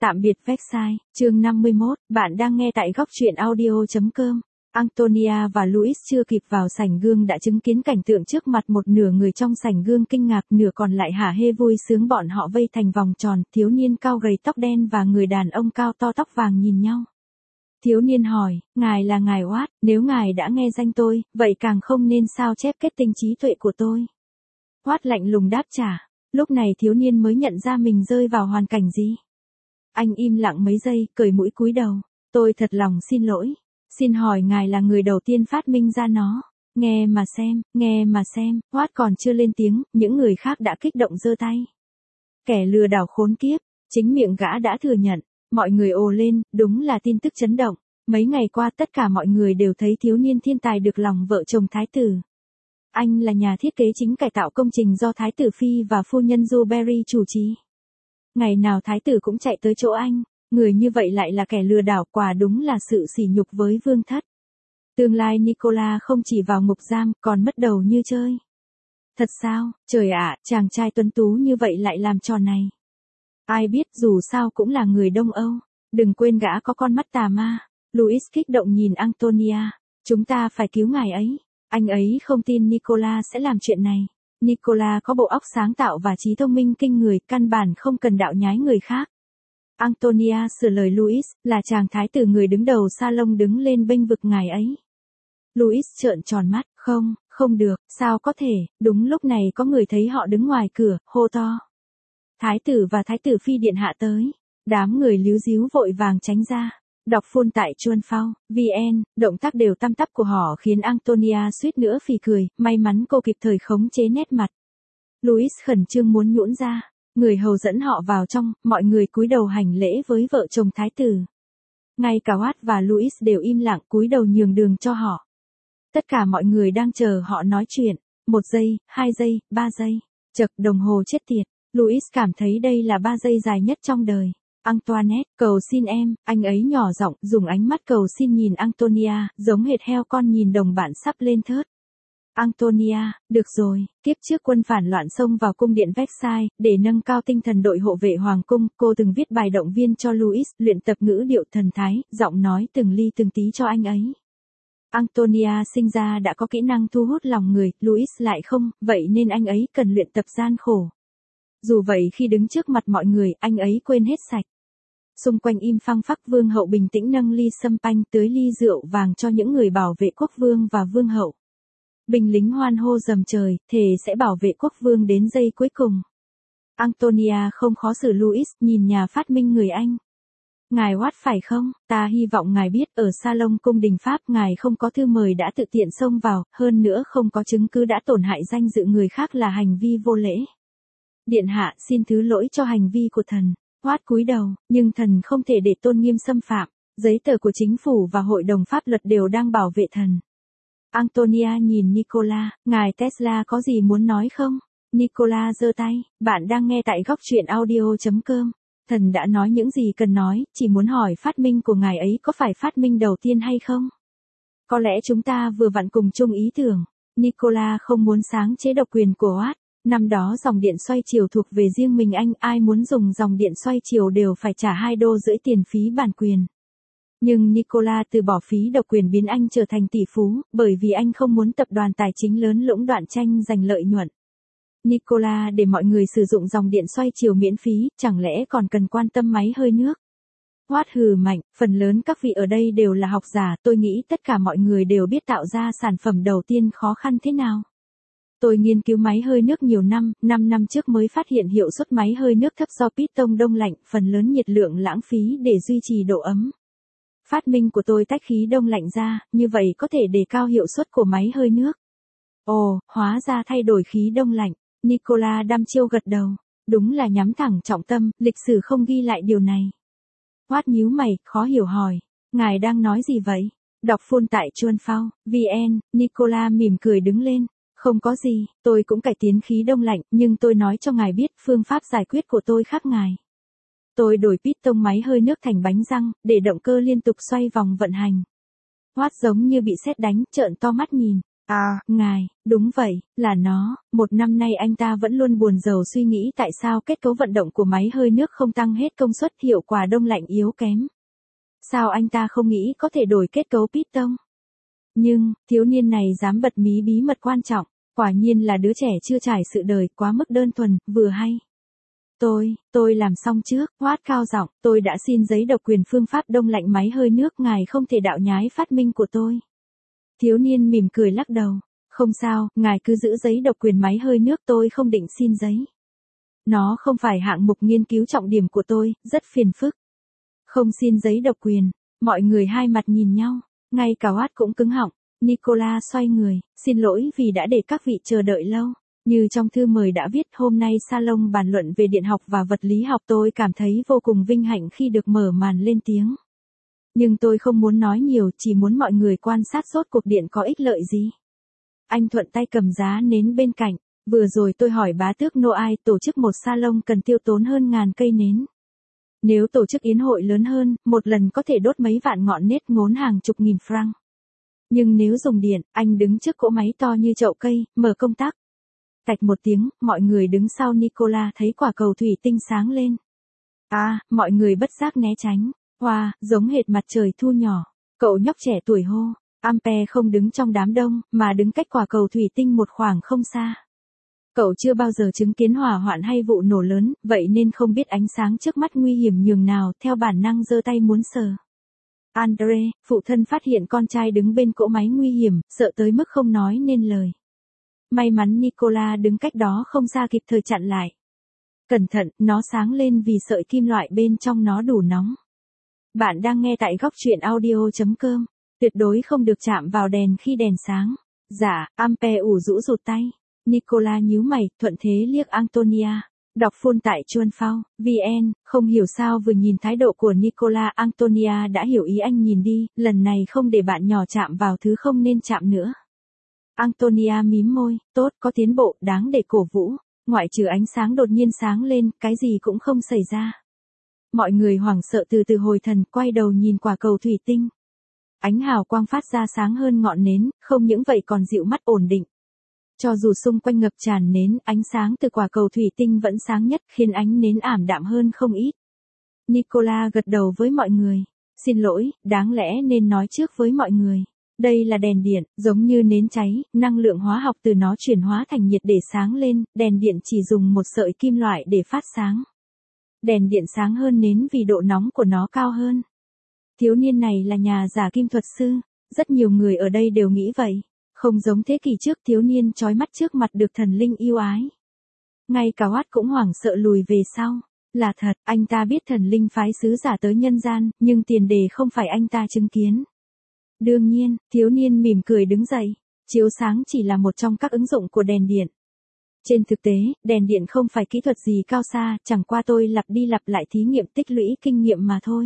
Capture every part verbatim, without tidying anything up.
Tạm biệt Versailles, chương năm mươi mốt, bạn đang nghe tại góc truyện audio chấm com. Antonia và Louis chưa kịp vào sảnh gương đã chứng kiến cảnh tượng trước mặt, một nửa người trong sảnh gương kinh ngạc, nửa còn lại hả hê vui sướng, bọn họ vây thành vòng tròn, thiếu niên cao gầy tóc đen và người đàn ông cao to tóc vàng nhìn nhau. Thiếu niên hỏi, ngài là ngài Watt, nếu ngài đã nghe danh tôi, vậy càng không nên sao chép kết tinh trí tuệ của tôi. Watt lạnh lùng đáp trả, lúc này thiếu niên mới nhận ra mình rơi vào hoàn cảnh gì. Anh im lặng mấy giây, cởi mũi cúi đầu, tôi thật lòng xin lỗi. Xin hỏi ngài là người đầu tiên phát minh ra nó. Nghe mà xem, nghe mà xem, Watt còn chưa lên tiếng, những người khác đã kích động giơ tay. Kẻ lừa đảo khốn kiếp, chính miệng gã đã thừa nhận, mọi người ồ lên, đúng là tin tức chấn động. Mấy ngày qua tất cả mọi người đều thấy thiếu niên thiên tài được lòng vợ chồng thái tử. Anh là nhà thiết kế chính cải tạo công trình do thái tử Phi và phu nhân Dewberry chủ trì. Ngày nào thái tử cũng chạy tới chỗ anh. Người như vậy lại là kẻ lừa đảo, quả đúng là sự sỉ nhục với vương thất. Tương lai Nicola không chỉ vào ngục giam, còn mất đầu như chơi. Thật sao, trời ạ, chàng trai tuấn tú như vậy lại làm trò này. Ai biết, dù sao cũng là người Đông Âu. Đừng quên gã có con mắt tà ma. Louis kích động nhìn Antonia. Chúng ta phải cứu ngài ấy. Anh ấy không tin Nicola sẽ làm chuyện này. Nicola có bộ óc sáng tạo và trí thông minh kinh người, căn bản không cần đạo nhái người khác. Antonia sửa lời Louis, là chàng thái tử người đứng đầu salon đứng lên bênh vực ngài ấy. Louis trợn tròn mắt, không, không được, sao có thể, đúng lúc này có người thấy họ đứng ngoài cửa, hô to. Thái tử và thái tử phi điện hạ tới. Đám người líu díu vội vàng tránh ra. Đọc full tại chuan phao, vn, động tác đều tăm tắp của họ khiến Antonia suýt nữa phì cười, may mắn cô kịp thời khống chế nét mặt. Louis khẩn trương muốn nhũn ra. Người hầu dẫn họ vào trong, mọi người cúi đầu hành lễ với vợ chồng thái tử. Ngay cả Watt và Louis đều im lặng cúi đầu nhường đường cho họ. Tất cả mọi người đang chờ họ nói chuyện. Một giây, hai giây, ba giây. Chật, đồng hồ chết tiệt. Louis cảm thấy đây là ba giây dài nhất trong đời. Antoinette, cầu xin em, anh ấy nhỏ giọng, dùng ánh mắt cầu xin nhìn Antonia, giống hệt heo con nhìn đồng bạn sắp lên thớt. Antonia, được rồi, kiếp trước quân phản loạn xông vào cung điện Versailles, để nâng cao tinh thần đội hộ vệ hoàng cung, cô từng viết bài động viên cho Louis, luyện tập ngữ điệu thần thái, giọng nói từng ly từng tí cho anh ấy. Antonia sinh ra đã có kỹ năng thu hút lòng người, Louis lại không, vậy nên anh ấy cần luyện tập gian khổ. Dù vậy khi đứng trước mặt mọi người, anh ấy quên hết sạch. Xung quanh im phăng phắc, vương hậu bình tĩnh nâng ly sâm panh tưới ly rượu vàng cho những người bảo vệ quốc vương và vương hậu. Binh lính hoan hô rầm trời, thề sẽ bảo vệ quốc vương đến giây cuối cùng. Antonia không khó xử Louis, nhìn nhà phát minh người Anh. Ngài Watt phải không? Ta hy vọng ngài biết, ở salon cung đình Pháp ngài không có thư mời đã tự tiện xông vào, hơn nữa không có chứng cứ đã tổn hại danh dự người khác là hành vi vô lễ. Điện hạ xin thứ lỗi cho hành vi của thần. Watt cúi đầu, nhưng thần không thể để tôn nghiêm xâm phạm. Giấy tờ của chính phủ và hội đồng pháp luật đều đang bảo vệ thần. Antonia nhìn Nicola, ngài Tesla có gì muốn nói không? Nicola giơ tay, bạn đang nghe tại góc truyện audio chấm com. Thần đã nói những gì cần nói, chỉ muốn hỏi phát minh của ngài ấy có phải phát minh đầu tiên hay không? Có lẽ chúng ta vừa vặn cùng chung ý tưởng. Nicola không muốn sáng chế độc quyền của Watt. Năm đó dòng điện xoay chiều thuộc về riêng mình anh, ai muốn dùng dòng điện xoay chiều đều phải trả hai đô rưỡi tiền phí bản quyền. Nhưng Nicola từ bỏ phí độc quyền biến anh trở thành tỷ phú, bởi vì anh không muốn tập đoàn tài chính lớn lũng đoạn tranh giành lợi nhuận. Nicola để mọi người sử dụng dòng điện xoay chiều miễn phí, chẳng lẽ còn cần quan tâm máy hơi nước? Watt hừ mạnh, phần lớn các vị ở đây đều là học giả, tôi nghĩ tất cả mọi người đều biết tạo ra sản phẩm đầu tiên khó khăn thế nào. Tôi nghiên cứu máy hơi nước nhiều năm, năm năm trước mới phát hiện hiệu suất máy hơi nước thấp do piston đông lạnh, phần lớn nhiệt lượng lãng phí để duy trì độ ấm. Phát minh của tôi tách khí đông lạnh ra, như vậy có thể đề cao hiệu suất của máy hơi nước. Ồ, hóa ra thay đổi khí đông lạnh. Nicola đăm chiêu gật đầu. Đúng là nhắm thẳng trọng tâm, lịch sử không ghi lại điều này. Watt nhíu mày, khó hiểu hỏi. Ngài đang nói gì vậy? Đọc full tại chuan phao, vn, Nicola mỉm cười đứng lên. Không có gì, tôi cũng cải tiến khí đông lạnh, nhưng tôi nói cho ngài biết phương pháp giải quyết của tôi khác ngài. Tôi đổi piston máy hơi nước thành bánh răng, để động cơ liên tục xoay vòng vận hành. Watt giống như bị sét đánh, trợn to mắt nhìn. À, ngài, đúng vậy, là nó, một năm nay anh ta vẫn luôn buồn rầu suy nghĩ tại sao kết cấu vận động của máy hơi nước không tăng hết công suất, hiệu quả đông lạnh yếu kém. Sao anh ta không nghĩ có thể đổi kết cấu piston? Nhưng, thiếu niên này dám bật mí bí mật quan trọng, quả nhiên là đứa trẻ chưa trải sự đời, quá mức đơn thuần, vừa hay. Tôi, tôi làm xong trước, Watt cao giọng, tôi đã xin giấy độc quyền phương pháp đông lạnh máy hơi nước, ngài không thể đạo nhái phát minh của tôi. Thiếu niên mỉm cười lắc đầu, không sao, ngài cứ giữ giấy độc quyền máy hơi nước, tôi không định xin giấy. Nó không phải hạng mục nghiên cứu trọng điểm của tôi, rất phiền phức. Không xin giấy độc quyền, mọi người hai mặt nhìn nhau, ngay cả Watt cũng cứng họng. Nicola xoay người, xin lỗi vì đã để các vị chờ đợi lâu. Như trong thư mời đã viết, hôm nay salon bàn luận về điện học và vật lý học, tôi cảm thấy vô cùng vinh hạnh khi được mở màn lên tiếng. Nhưng tôi không muốn nói nhiều, chỉ muốn mọi người quan sát rốt cuộc điện có ích lợi gì. Anh thuận tay cầm giá nến bên cạnh, vừa rồi tôi hỏi bá tước Noai, tổ chức một salon cần tiêu tốn hơn ngàn cây nến. Nếu tổ chức yến hội lớn hơn, một lần có thể đốt mấy vạn ngọn nến ngốn hàng chục nghìn franc. Nhưng nếu dùng điện, anh đứng trước cỗ máy to như chậu cây, mở công tắc. Tạch một tiếng, mọi người đứng sau Nicola thấy quả cầu thủy tinh sáng lên. À, mọi người bất giác né tránh. Wow, giống hệt mặt trời thu nhỏ. Cậu nhóc trẻ tuổi hô. Ampere không đứng trong đám đông, mà đứng cách quả cầu thủy tinh một khoảng không xa. Cậu chưa bao giờ chứng kiến hỏa hoạn hay vụ nổ lớn, vậy nên không biết ánh sáng trước mắt nguy hiểm nhường nào, theo bản năng giơ tay muốn sờ. Andre, phụ thân phát hiện con trai đứng bên cỗ máy nguy hiểm, sợ tới mức không nói nên lời. May mắn Nicola đứng cách đó không xa kịp thời chặn lại. Cẩn thận, nó sáng lên vì sợi kim loại bên trong nó đủ nóng. Bạn đang nghe tại góc truyện audio chấm com. Tuyệt đối không được chạm vào đèn khi đèn sáng. Dạ, Ampere ủ rũ rụt tay. Nicola nhíu mày, thuận thế liếc Antonia. Đọc full tại chuan phao, vn, không hiểu sao vừa nhìn thái độ của Nicola, Antonia đã hiểu ý anh nhìn đi, lần này không để bạn nhỏ chạm vào thứ không nên chạm nữa. Antonia mím môi, tốt, có tiến bộ, đáng để cổ vũ. Ngoại trừ ánh sáng đột nhiên sáng lên, cái gì cũng không xảy ra. Mọi người hoảng sợ từ từ hồi thần, quay đầu nhìn quả cầu thủy tinh. Ánh hào quang phát ra sáng hơn ngọn nến, không những vậy còn dịu mắt ổn định. Cho dù xung quanh ngập tràn nến, ánh sáng từ quả cầu thủy tinh vẫn sáng nhất, khiến ánh nến ảm đạm hơn không ít. Nicola gật đầu với mọi người. Xin lỗi, đáng lẽ nên nói trước với mọi người. Đây là đèn điện, giống như nến cháy, năng lượng hóa học từ nó chuyển hóa thành nhiệt để sáng lên, đèn điện chỉ dùng một sợi kim loại để phát sáng. Đèn điện sáng hơn nến vì độ nóng của nó cao hơn. Thiếu niên này là nhà giả kim thuật sư, rất nhiều người ở đây đều nghĩ vậy. Không giống thế kỷ trước, thiếu niên chói mắt trước mặt được thần linh yêu ái. Ngay cả Watt cũng hoảng sợ lùi về sau. Là thật, anh ta biết thần linh phái sứ giả tới nhân gian, nhưng tiền đề không phải anh ta chứng kiến. Đương nhiên, thiếu niên mỉm cười đứng dậy. Chiếu sáng chỉ là một trong các ứng dụng của đèn điện. Trên thực tế, đèn điện không phải kỹ thuật gì cao xa, chẳng qua tôi lặp đi lặp lại thí nghiệm tích lũy kinh nghiệm mà thôi.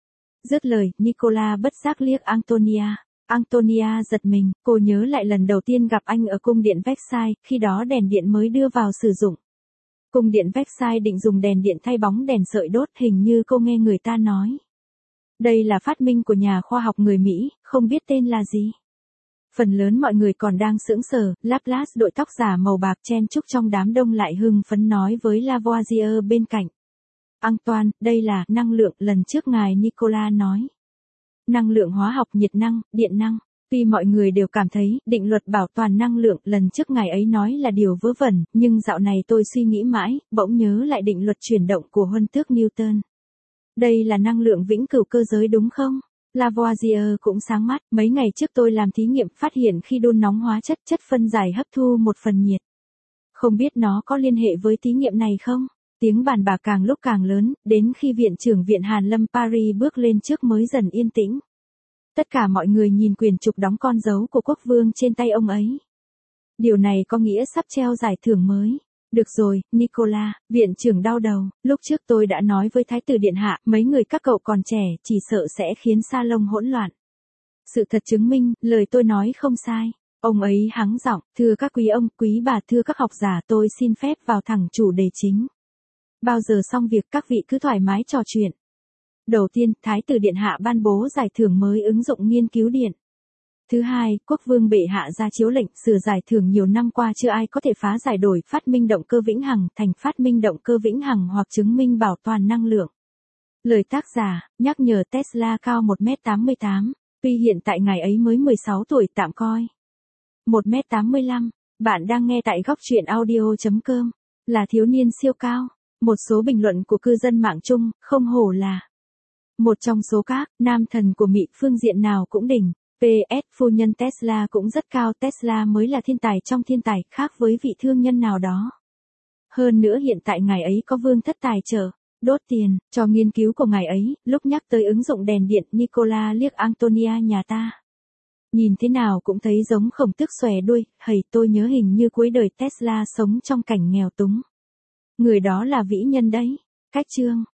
Dứt lời, Nicola bất giác liếc Antonia. Antonia giật mình, cô nhớ lại lần đầu tiên gặp anh ở cung điện Versailles, khi đó đèn điện mới đưa vào sử dụng. Cung điện Versailles định dùng đèn điện thay bóng đèn sợi đốt, hình như cô nghe người ta nói. Đây là phát minh của nhà khoa học người Mỹ, không biết tên là gì. Phần lớn mọi người còn đang sững sờ, Laplace đội tóc giả màu bạc chen chúc trong đám đông lại hưng phấn nói với Lavoisier bên cạnh. Antoine, đây là năng lượng, lần trước ngài Nicola nói. Năng lượng hóa học, nhiệt năng, điện năng. Tuy mọi người đều cảm thấy định luật bảo toàn năng lượng lần trước ngài ấy nói là điều vớ vẩn, nhưng dạo này tôi suy nghĩ mãi, bỗng nhớ lại định luật chuyển động của huân tước Newton. Đây là năng lượng vĩnh cửu cơ giới đúng không? Lavoisier cũng sáng mắt, mấy ngày trước tôi làm thí nghiệm phát hiện khi đun nóng hóa chất, chất phân giải hấp thu một phần nhiệt. Không biết nó có liên hệ với thí nghiệm này không? Tiếng bàn bạc càng lúc càng lớn, đến khi viện trưởng viện Hàn Lâm Paris bước lên trước mới dần yên tĩnh. Tất cả mọi người nhìn quyền trục đóng con dấu của quốc vương trên tay ông ấy. Điều này có nghĩa sắp treo giải thưởng mới. Được rồi, Nicola, viện trưởng đau đầu, lúc trước tôi đã nói với Thái tử Điện Hạ, mấy người các cậu còn trẻ, chỉ sợ sẽ khiến salon hỗn loạn. Sự thật chứng minh, lời tôi nói không sai. Ông ấy hắng giọng, thưa các quý ông, quý bà, thưa các học giả, tôi xin phép vào thẳng chủ đề chính. Bao giờ xong việc các vị cứ thoải mái trò chuyện. Đầu tiên, Thái tử Điện Hạ ban bố giải thưởng mới ứng dụng nghiên cứu điện. Thứ hai, quốc vương bệ hạ ra chiếu lệnh sửa giải thưởng nhiều năm qua chưa ai có thể phá giải đổi phát minh động cơ vĩnh hằng thành phát minh động cơ vĩnh hằng hoặc chứng minh bảo toàn năng lượng. Lời tác giả, nhắc nhở Tesla cao một mét tám mươi tám, tuy hiện tại ngài ấy mới mười sáu tuổi tạm coi. một mét tám mươi lăm, bạn đang nghe tại góc truyện audio chấm com, là thiếu niên siêu cao. Một số bình luận của cư dân mạng chung, không hổ là một trong số các nam thần của Mỹ, phương diện nào cũng đỉnh. pê ét phu nhân Tesla cũng rất cao, Tesla mới là thiên tài trong thiên tài, khác với vị thương nhân nào đó. Hơn nữa hiện tại ngài ấy có vương thất tài trợ, đốt tiền, cho nghiên cứu của ngài ấy, lúc nhắc tới ứng dụng đèn điện, Nikola liếc Antonia nhà ta. Nhìn thế nào cũng thấy giống khổng tước xòe đuôi, hầy tôi nhớ hình như cuối đời Tesla sống trong cảnh nghèo túng. Người đó là vĩ nhân đấy. Cách chương.